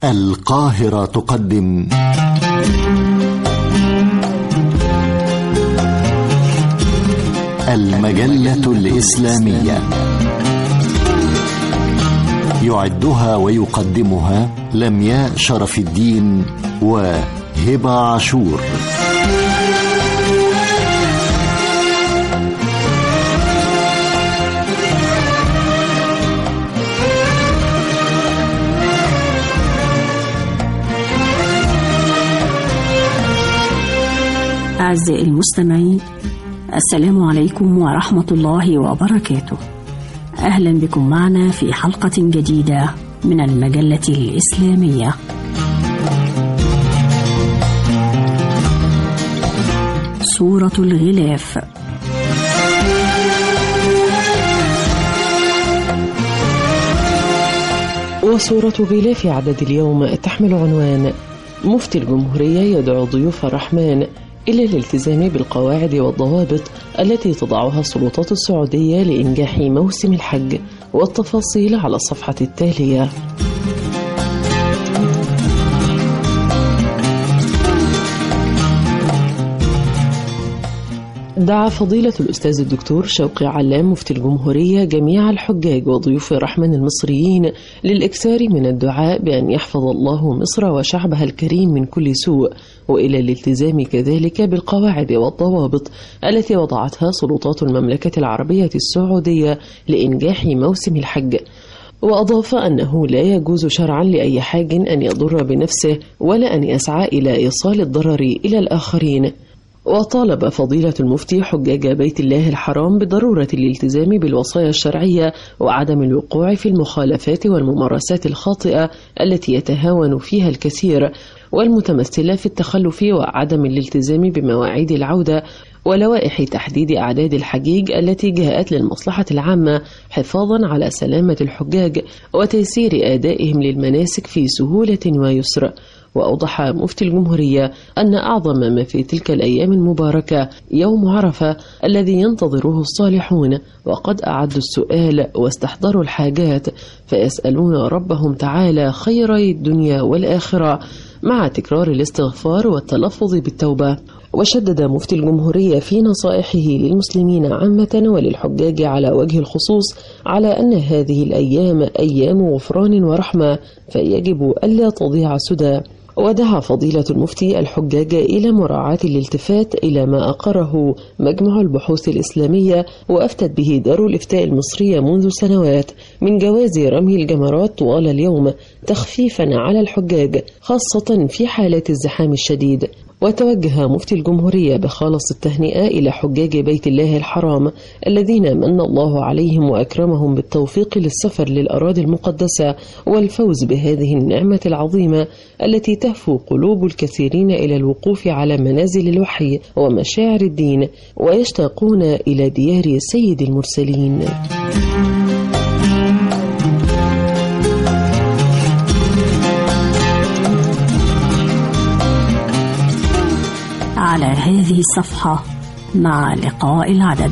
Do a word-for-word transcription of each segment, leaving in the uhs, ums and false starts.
القاهرة تقدم المجلة الإسلامية، يعدها ويقدمها لمياء شرف الدين وهبة عاشور. أعزائي المستمعين، السلام عليكم ورحمة الله وبركاته. أهلا بكم معنا في حلقة جديدة من المجلة الإسلامية. سورة الغلاف. وسورة غلاف عدد اليوم تحمل عنوان: مفتي الجمهورية يدعو ضيوف الرحمن إلى الالتزام بالقواعد والضوابط التي تضعها السلطات السعودية لإنجاح موسم الحج. والتفاصيل على الصفحة التالية. دعا فضيلة الأستاذ الدكتور شوقي علام مفتي الجمهورية جميع الحجاج وضيوف الرحمن المصريين للإكثار من الدعاء بأن يحفظ الله مصر وشعبها الكريم من كل سوء، وإلى الالتزام كذلك بالقواعد والضوابط التي وضعتها سلطات المملكة العربية السعودية لإنجاح موسم الحج. وأضاف أنه لا يجوز شرعا لأي حاج أن يضر بنفسه ولا أن يسعى إلى إيصال الضرر إلى الآخرين. وطالب فضيلة المفتي حجاج بيت الله الحرام بضرورة الالتزام بالوصايا الشرعية وعدم الوقوع في المخالفات والممارسات الخاطئة التي يتهاون فيها الكثير، والمتمثلة في التخلف وعدم الالتزام بمواعيد العودة ولوائح تحديد أعداد الحجيج التي جاءت للمصلحة العامة حفاظا على سلامة الحجاج وتيسير أدائهم للمناسك في سهولة ويسر. وأوضح مفتي الجمهورية أن أعظم ما في تلك الأيام المباركة يوم عرفة الذي ينتظره الصالحون، وقد أعدوا السؤال واستحضروا الحاجات فيسألون ربهم تعالى خيري الدنيا والآخرة مع تكرار الاستغفار والتلفظ بالتوبة. وشدد مفتي الجمهورية في نصائحه للمسلمين عامة وللحجاج على وجه الخصوص على أن هذه الأيام أيام غفران ورحمة فيجب ألا تضيع سدى. ودعا فضيلة المفتي الحجاج إلى مراعاة الالتفات إلى ما أقره مجمع البحوث الإسلامية وأفتت به دار الإفتاء المصرية منذ سنوات من جواز رمي الجمرات طوال اليوم تخفيفا على الحجاج خاصة في حالات الزحام الشديد. وتوجه مفتي الجمهورية بخالص التهنئة إلى حجاج بيت الله الحرام الذين من الله عليهم وأكرمهم بالتوفيق للسفر للأراضي المقدسة والفوز بهذه النعمة العظيمة التي تهفو قلوب الكثيرين إلى الوقوف على منازل الوحي ومشاعر الدين ويشتاقون إلى ديار سيد المرسلين. على هذه الصفحة مع لقاء العدد.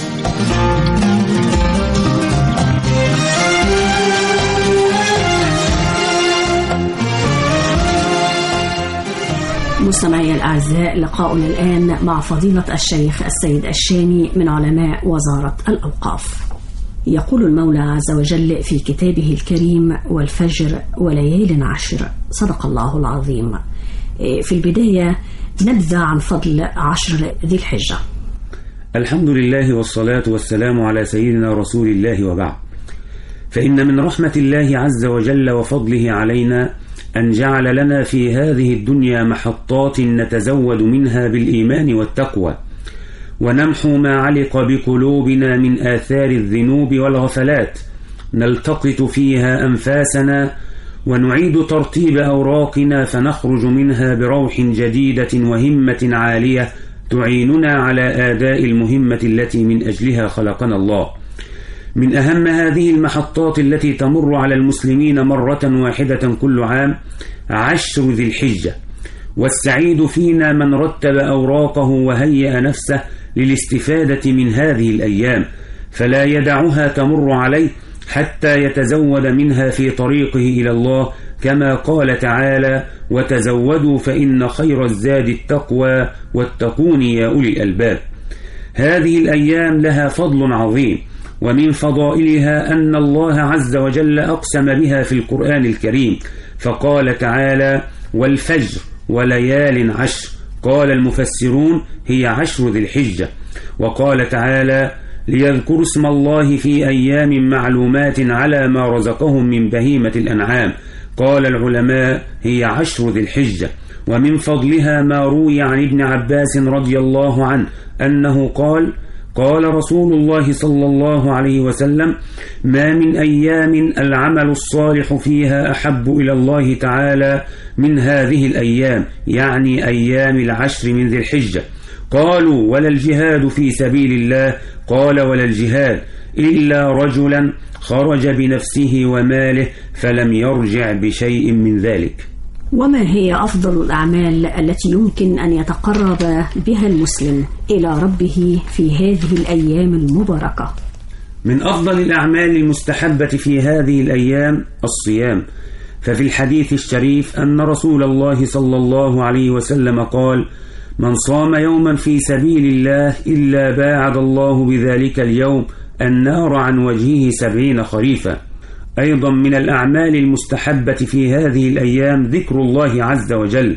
مستمعي الأعزاء، لقاؤنا الآن مع فضيلة الشيخ السيد الشامي من علماء وزارة الأوقاف. يقول المولى عز وجل في كتابه الكريم: والفجر وليال عشر، صدق الله العظيم. في البداية نبذة عن فضل عشر ذي الحجة. الحمد لله والصلاة والسلام على سيدنا رسول الله، وبعد، فإن من رحمة الله عز وجل وفضله علينا أن جعل لنا في هذه الدنيا محطات نتزود منها بالإيمان والتقوى ونمحو ما علق بقلوبنا من آثار الذنوب والغفلات، نلتقط فيها أنفاسنا ونعيد ترتيب أوراقنا فنخرج منها بروح جديدة وهمة عالية تعيننا على أداء المهمة التي من أجلها خلقنا الله. من أهم هذه المحطات التي تمر على المسلمين مرة واحدة كل عام عشر ذي الحجة، والسعيد فينا من رتب أوراقه وهيأ نفسه للاستفادة من هذه الأيام، فلا يدعها تمر عليه حتى يتزود منها في طريقه إلى الله كما قال تعالى: وتزودوا فإن خير الزاد التقوى واتقون يا أولي الألباب. هذه الأيام لها فضل عظيم، ومن فضائلها أن الله عز وجل أقسم بها في القرآن الكريم، فقال تعالى: والفجر وليال عشر. قال المفسرون: هي عشر ذي الحجة. وقال تعالى: ليذكروا اسم الله في أيام معلومات على ما رزقهم من بهيمة الأنعام. قال العلماء: هي عشر ذي الحجة. ومن فضلها ما روي عن ابن عباس رضي الله عنه أنه قال: قال رسول الله صلى الله عليه وسلم: ما من أيام العمل الصالح فيها أحب إلى الله تعالى من هذه الأيام، يعني أيام العشر من ذي الحجة. قالوا: ولا الجهاد في سبيل الله؟ قال: ولا الجهاد إلا رجلا خرج بنفسه وماله فلم يرجع بشيء من ذلك. وما هي أفضل الأعمال التي يمكن أن يتقرب بها المسلم إلى ربه في هذه الأيام المباركة؟ من أفضل الأعمال المستحبة في هذه الأيام الصيام، ففي الحديث الشريف أن رسول الله صلى الله عليه وسلم قال: من صام يوما في سبيل الله إلا باعد الله بذلك اليوم النار عن وجهه سبعين خريفا. أيضا من الأعمال المستحبة في هذه الأيام ذكر الله عز وجل،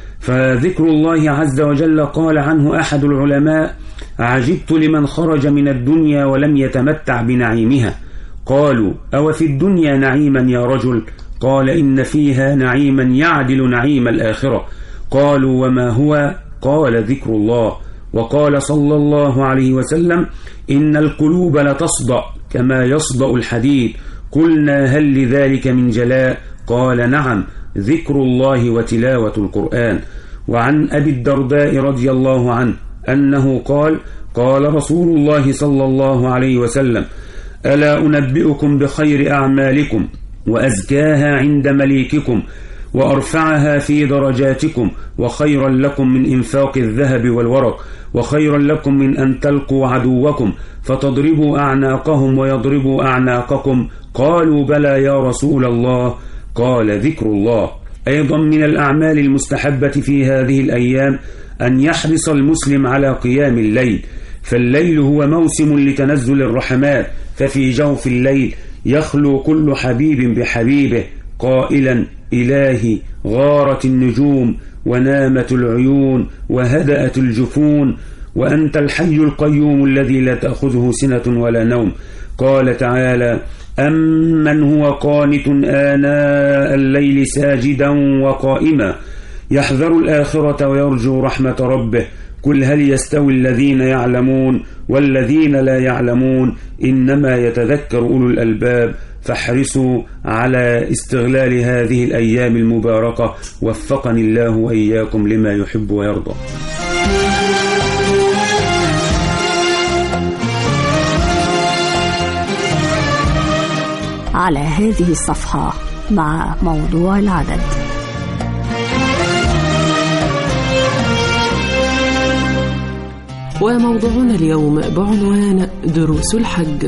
فذكر الله عز وجل قال عنه أحد العلماء: عجبت لمن خرج من الدنيا ولم يتمتع بنعيمها. قالوا: أو في الدنيا نعيما يا رجل؟ قال: إن فيها نعيما يعدل نعيم الآخرة. قالوا: وما هو؟ قال: ذكر الله. وقال صلى الله عليه وسلم: إن القلوب لتصدأ كما يصدأ الحديد. قلنا: هل لذلك من جلاء؟ قال: نعم، ذكر الله وتلاوة القرآن. وعن أبي الدرداء رضي الله عنه أنه قال: قال رسول الله صلى الله عليه وسلم: ألا أنبئكم بخير أعمالكم وأزكاها عند مليككم وأرفعها في درجاتكم، وخيرا لكم من إنفاق الذهب والورق، وخيرا لكم من أن تلقوا عدوكم فتضربوا أعناقهم ويضربوا أعناقكم؟ قالوا: بلى يا رسول الله. قال: ذكر الله. أيضا من الأعمال المستحبة في هذه الأيام أن يحرص المسلم على قيام الليل، فالليل هو موسم لتنزل الرحمات، ففي جوف الليل يخلو كل حبيب بحبيبه قائلا: إلهي غارت النجوم ونامت العيون وهدأت الجفون وأنت الحي القيوم الذي لا تأخذه سنة ولا نوم. قال تعالى: أمن هو قانت آناء الليل ساجدا وقائما يحذر الآخرة ويرجو رحمة ربه. قل هل يستوي الذين يعلمون والذين لا يعلمون؟ إنما يتذكر أولو الألباب. فاحرصوا على استغلال هذه الأيام المباركة، وفقني الله وإياكم لما يحب ويرضى. على هذه الصفحة مع موضوع العدد. وموضوعنا اليوم بعنوان دروس الحج.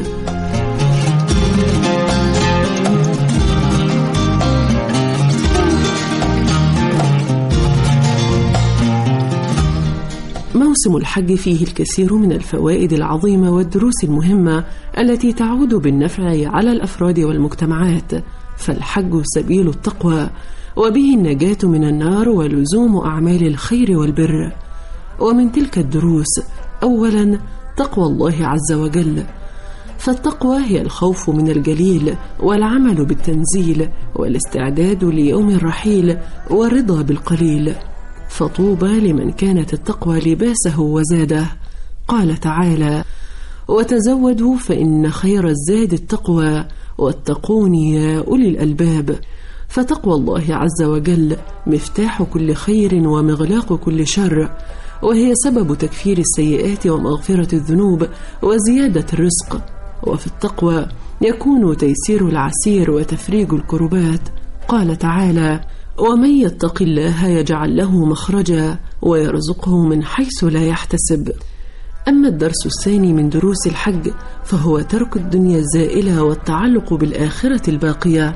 موسم الحج فيه الكثير من الفوائد العظيمة والدروس المهمة التي تعود بالنفع على الأفراد والمجتمعات، فالحج سبيل التقوى، وبه النجاة من النار ولزوم أعمال الخير والبر. ومن تلك الدروس: أولا، تقوى الله عز وجل، فالتقوى هي الخوف من الجليل والعمل بالتنزيل والاستعداد ليوم الرحيل والرضا بالقليل، فطوبى لمن كانت التقوى لباسه وزاده. قال تعالى: وتزودوا فإن خير الزاد التقوى واتقون يا أولي الألباب. فتقوى الله عز وجل مفتاح كل خير ومغلاق كل شر، وهي سبب تكفير السيئات ومغفرة الذنوب وزيادة الرزق. وفي التقوى يكون تيسير العسير وتفريج الكربات. قال تعالى: ومن يتق الله يجعل له مخرجا ويرزقه من حيث لا يحتسب. أما الدرس الثاني من دروس الحج فهو ترك الدنيا الزائلة والتعلق بالآخرة الباقية،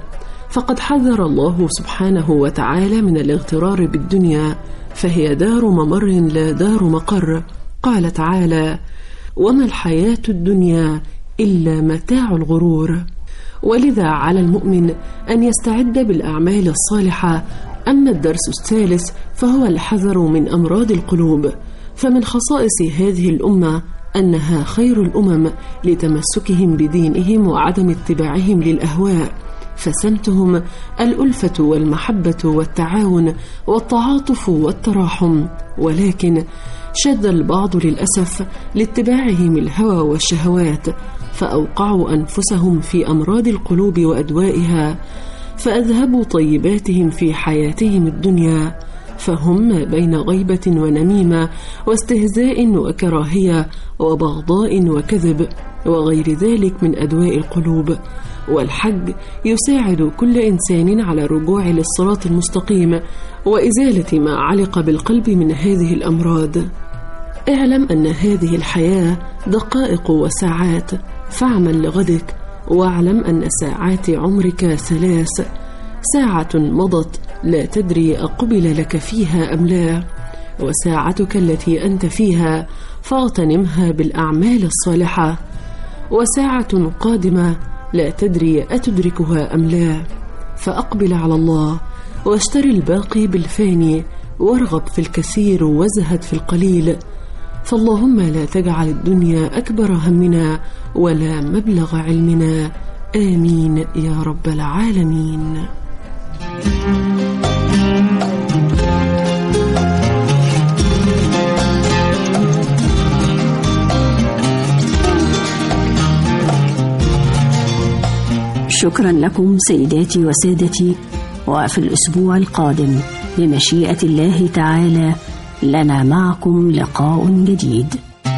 فقد حذر الله سبحانه وتعالى من الاغترار بالدنيا، فهي دار ممر لا دار مقر. قال تعالى: وما الحياة الدنيا إلا متاع الغرور. ولذا على المؤمن أن يستعد بالأعمال الصالحة. أما الدرس الثالث فهو الحذر من أمراض القلوب، فمن خصائص هذه الأمة أنها خير الأمم لتمسكهم بدينهم وعدم اتباعهم للأهواء، فسمتهم الألفة والمحبة والتعاون والتعاطف والتراحم. ولكن شد البعض للأسف لاتباعهم الهوى والشهوات، فأوقعوا أنفسهم في أمراض القلوب وأدوائها، فأذهبوا طيباتهم في حياتهم الدنيا، فهم بين غيبة ونميمة واستهزاء وكراهية وبغضاء وكذب وغير ذلك من أدواء القلوب. والحج يساعد كل إنسان على الرجوع للصراط المستقيم وإزالة ما علق بالقلب من هذه الأمراض. اعلم أن هذه الحياة دقائق وساعات، فاعمل لغدك، واعلم أن ساعات عمرك ثلاث: ساعة مضت لا تدري أقبل لك فيها أم لا، وساعتك التي أنت فيها فاغتنمها بالأعمال الصالحة، وساعة قادمة لا تدري أتدركها أم لا، فأقبل على الله واشتر الباقي بالفاني، وارغب في الكثير وازهد في القليل. فاللهم لا تجعل الدنيا أكبر همنا ولا مبلغ علمنا، آمين يا رب العالمين. شكرا لكم سيداتي وسادتي، وفي الأسبوع القادم بمشيئة الله تعالى لنا معكم لقاء جديد.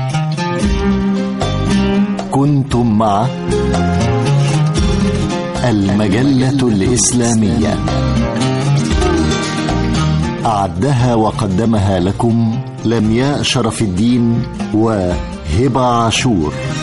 كنتم مع المجلة الإسلامية، أعدها وقدمها لكم لمياء شرف الدين وهبة عاشور.